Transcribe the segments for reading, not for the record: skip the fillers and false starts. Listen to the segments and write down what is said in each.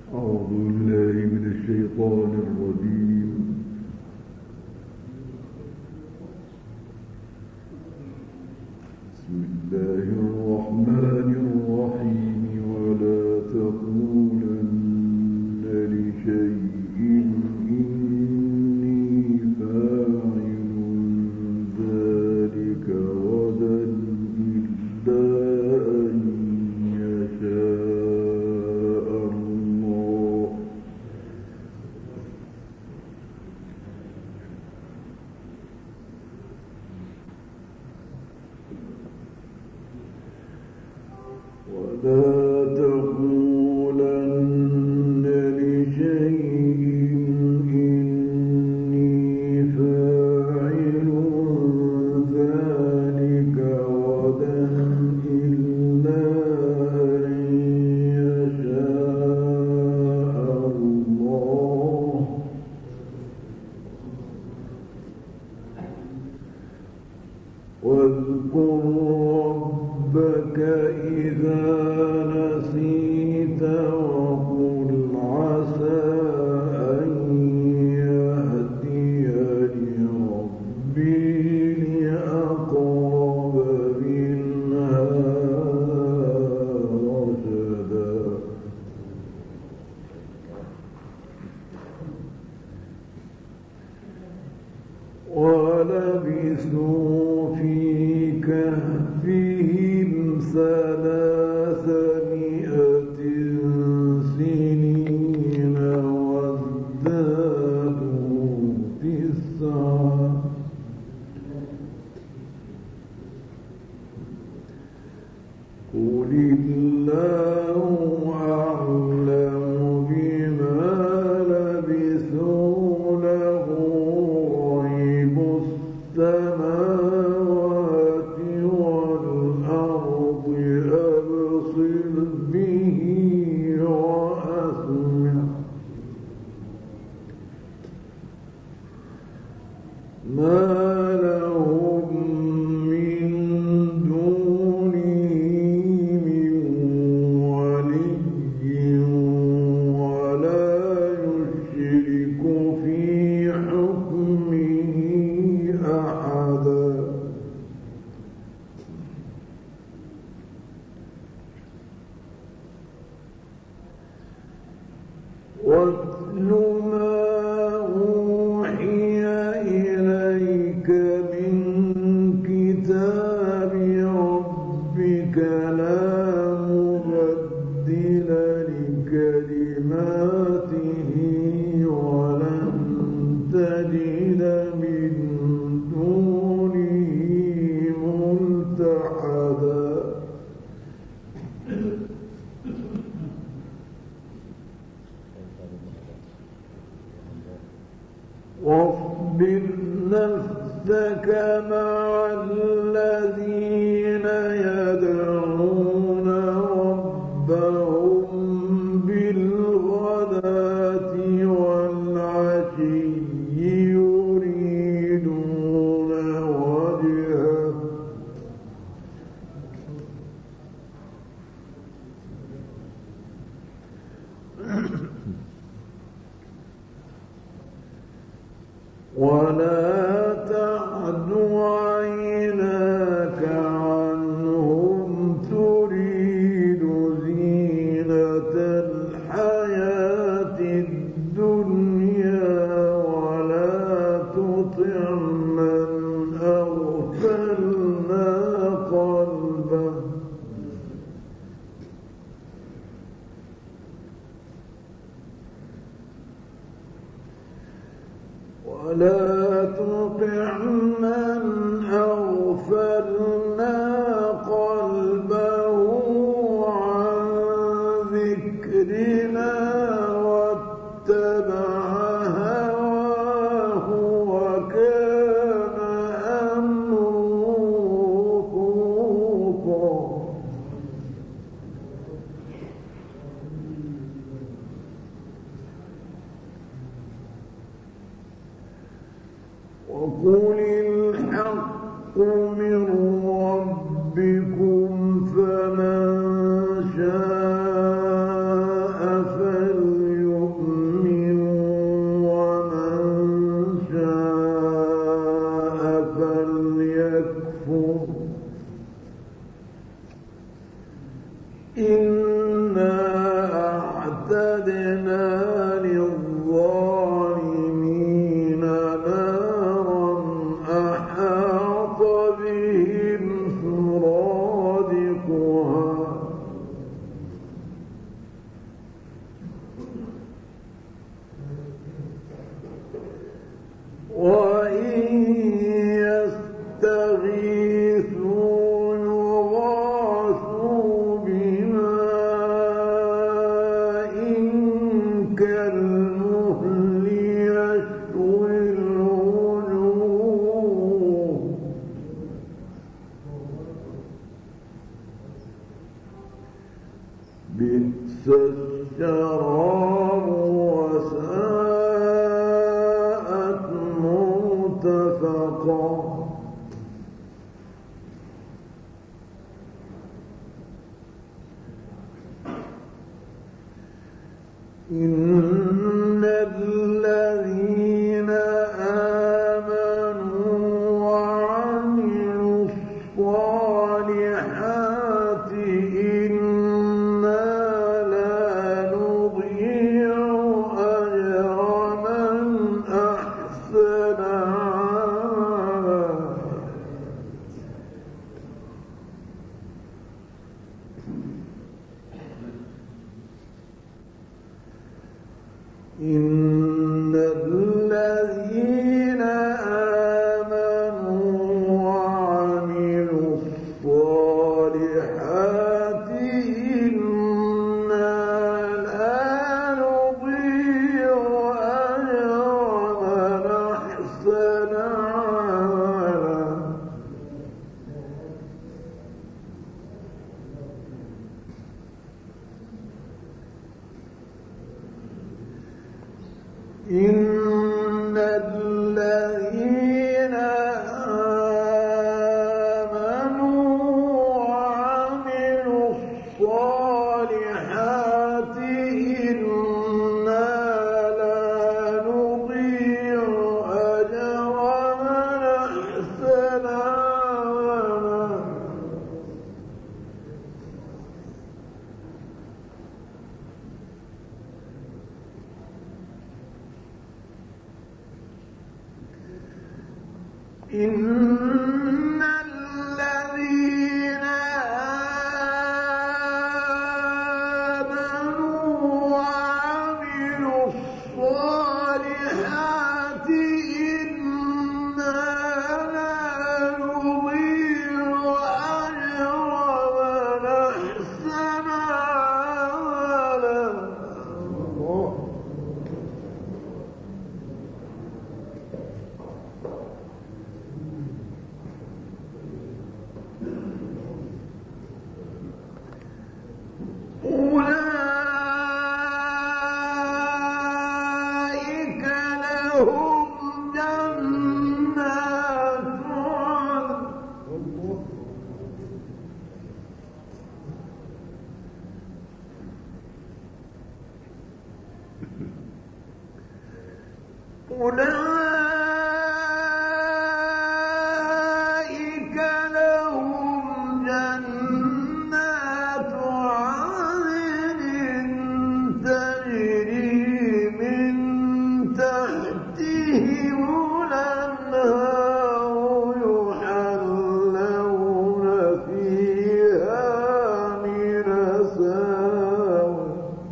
أعوذ بالله من الشيطان الرجيم. بسم الله الرحمن الرحيم. ولا تقولن لشيء إني فاعل ذلك غدا إلا أن يشاء الله. ولا تقولن لشيء إني فاعل ذلك غدا إلا أن يشاء الله. واذكر ربك إذا نسيت وقل عسى أن يهديني ربي لأقرب من هذا رشدا. ولبثوا في كهفهم 300 سنين وازدادوا 9. قل الله أعلم بما لبثوا له غيب السماوات والأرض أبصر به وأسمع ما لهم من دونه من ولي ولا يشرك في حكمه أحدا. واتل ما أوحي إليك من كتاب ربك لا مبدل لكلماته ولن تجد من دونه ملتحدا. واصبر نفسك مع الذين يدعون ربهم بالغداة والعشي يريدون وجهه ولا تعد عيناك عنهم تريد زينة الحياة الدنيا ولا تطع من أغفلنا قلبه ولا تطع من أغفلنا قلبه عن ذكرنا واتبع هواه وكان أمره فرطا. وقل الحق من ربكم فمن شاء فليؤمن وأعتدنا للظالمين نارا أحاط بهم سرادقها وإن يستغيثوا يغاثوا بماء كالمهل يشوي الوجوه بئس الشراب وساءت مرتفقا إن الذين آمنوا وعملوا الصالحات إنا لا نضيع أجر من أحسن عملا إن الذين آمنوا وعملوا الصالحات إنا لا نضيع أجر من أحسن عملا إن الذين آمنوا وعملوا الصالحات إنا لا نضيع أجر من أحسن عملا إن الذين آمنوا وعملوا الصالحات إنا لا نضيع أجر من أحسن عملا أولئك لهم جنات أولئك لهم جنات عدن تجري من تحتهم الأنهار يحلون فيها من أساور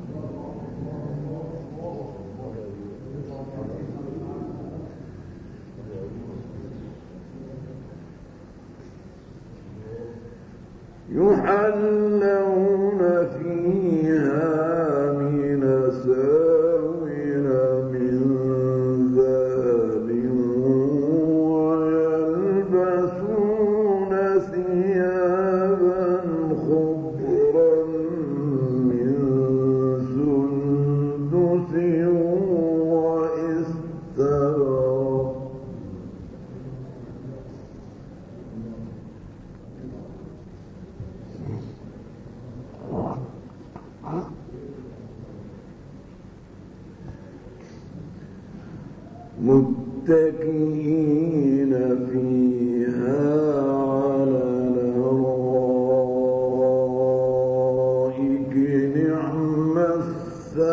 يحلون فيها من أساور من ذهب ويلبسون ثيابا خضرا من سندس واستبرق متكئين فيها على الأرائك نعم الثواب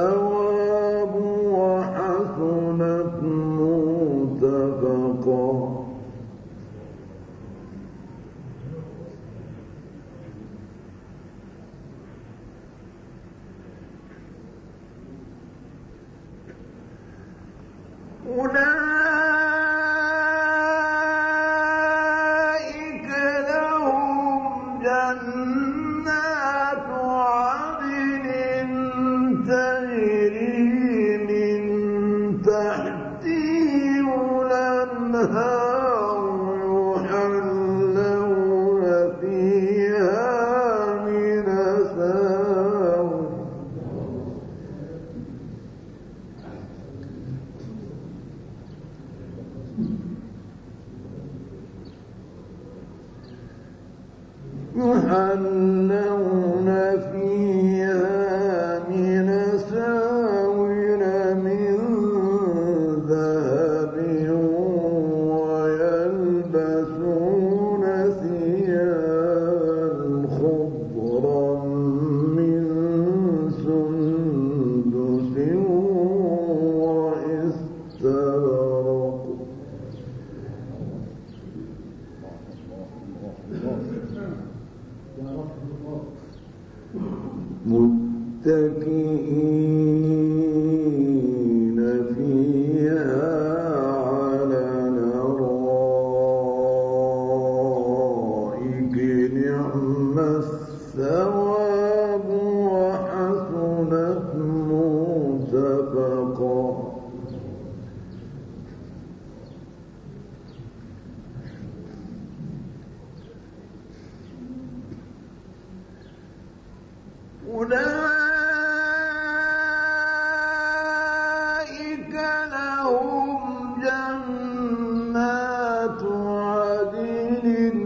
أولئك لهم جنات عدن تجري من تحتهم الأنهار يحلون فيها من أساور من ذهب ويلبسون ثيابا خضرا من سندس واستبرق متكئين فيها على الأرائك نعم الثواب وحسنت مرتفقا أولئك لهم جنات عدن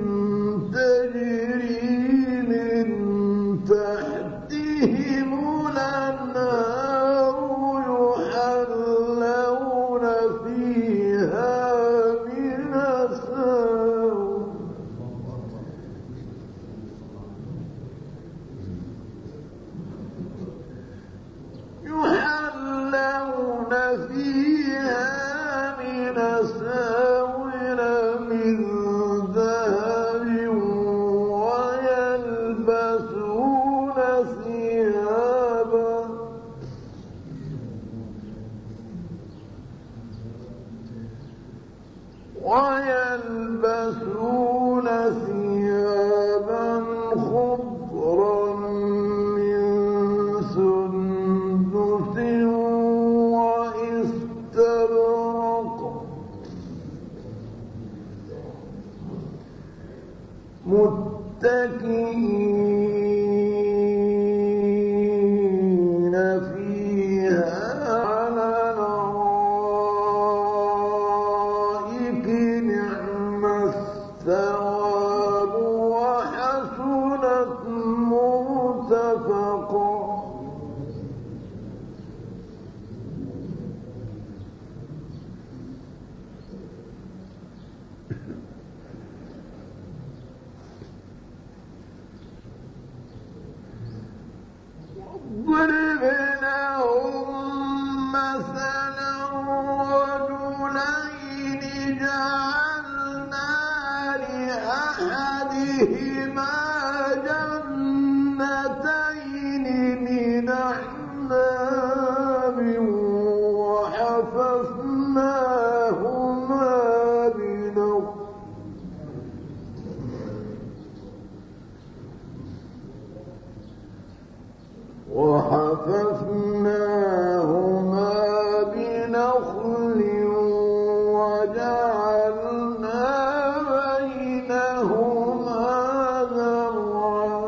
تجري من تحتهم الأنهار يحلون فيها من أساور من ذهب ويلبسون ثيابا خضرا من سندس واستبرق متكئين فيها على الأرائك نعم الثواب وحسنت مرتفقا واضرب لهم مثلا رجلين جعلنا لأحدهما جنتين من أعناب وحففناهما بنخل وجعلنا بينهما زرعا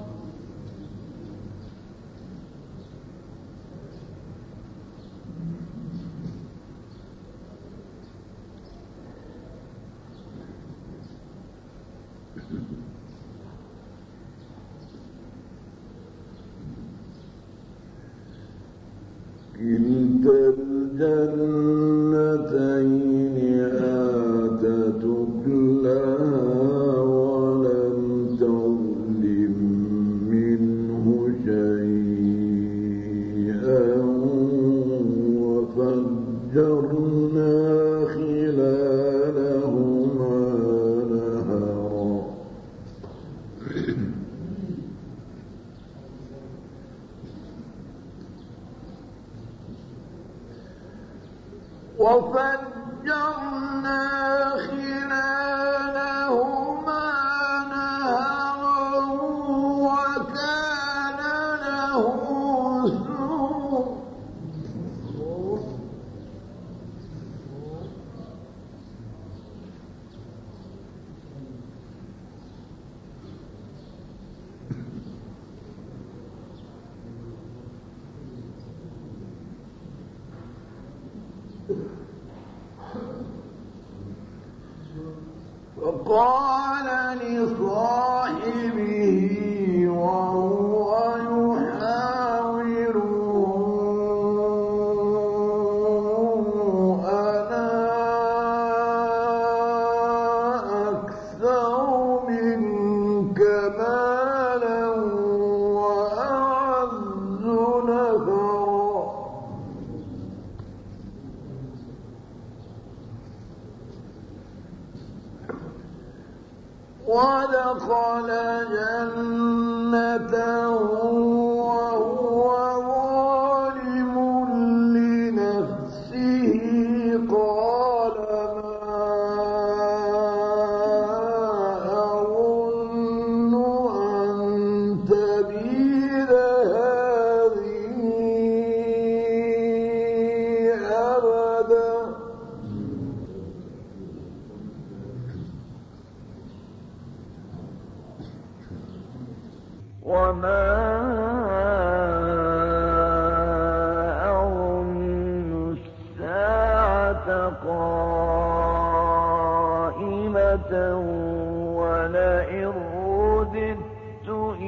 كلتا الجنتين آتت أكلها ولم تظلم منه شيئا وفجرنا خلالهما نهرا وفجرنا خلالهما نهرا وكان له سور فقال لصاحبه وهو يحاوره أنا أكثر منك مالا وأعز نفرا ودخل جنته وهو ظالم لنفسه قال ما أظن أن تبيد هذه أبدا وما أظن الساعة قائمة ولئن رددت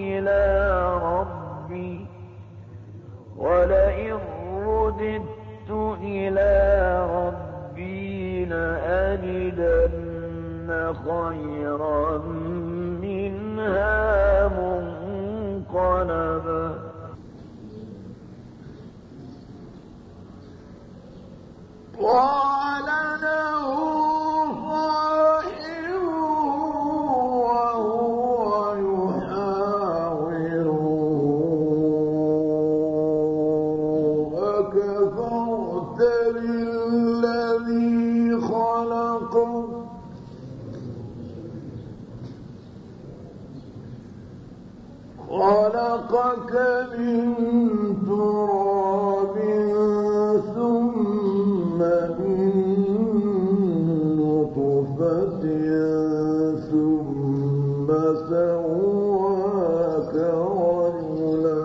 إلى ربي لأجدن خيرا منها منقلبا قال له صاحبه وهو يحاوره أكفرت بالذي خلقك من تراب ثم من نطفة ثم سواك رجلا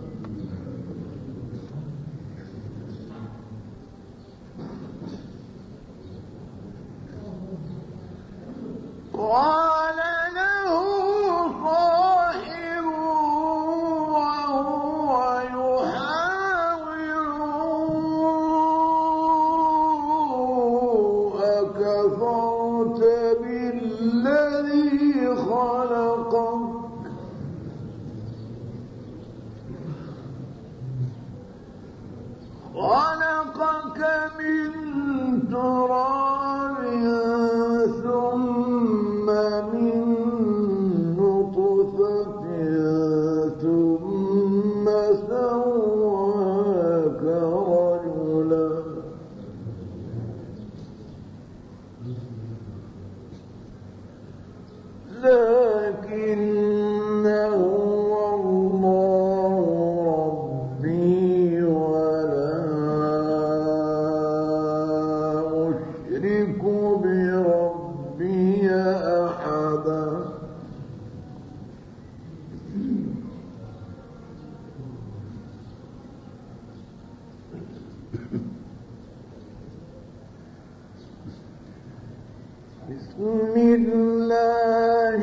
قال له صاحبه وهو يحاوره أكفرت بالذي خلقك من تراب ثم من نطفة ثم سواك رجلا لكن هو الله ربي ولا أشرك بربي أحدا بسم الله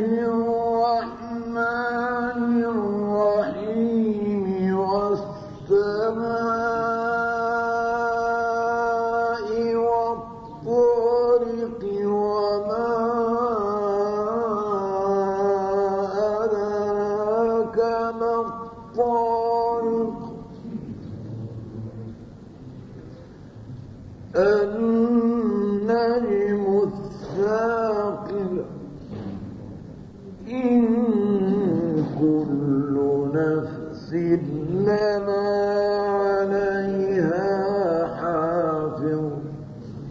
الرحمن الرحيم والسماء والطارق وما أدراك ما الطارق النجم الثاقب إن كل نفس لما عليها حافظ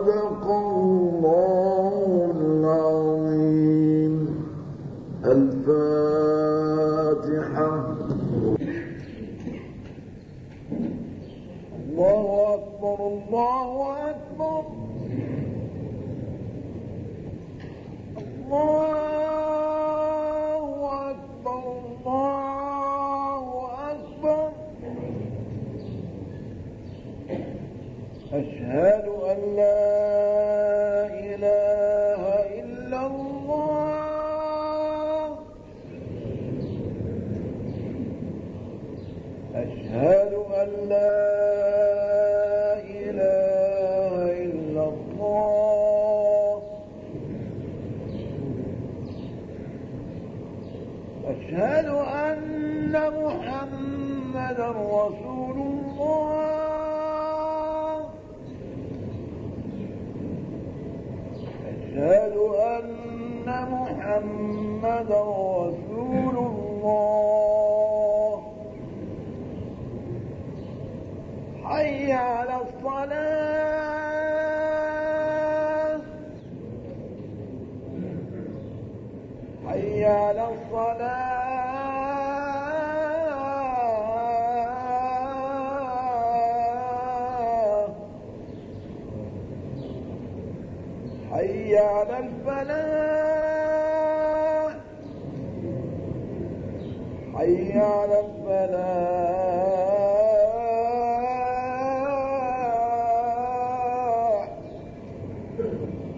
صدق الله العظيم. الفاتحة. الله أكبر الله أكبر الله أكبر الله أكبر. أشهد أن لا إله إلا الله. أشهد أن لا إله إلا الله. أشهد أن محمدا رسول الله. أشهد أن محمدا رسول الله. حي على الصلاة. حي على الصلاة. حي على الفلاح. حي على الفلاح.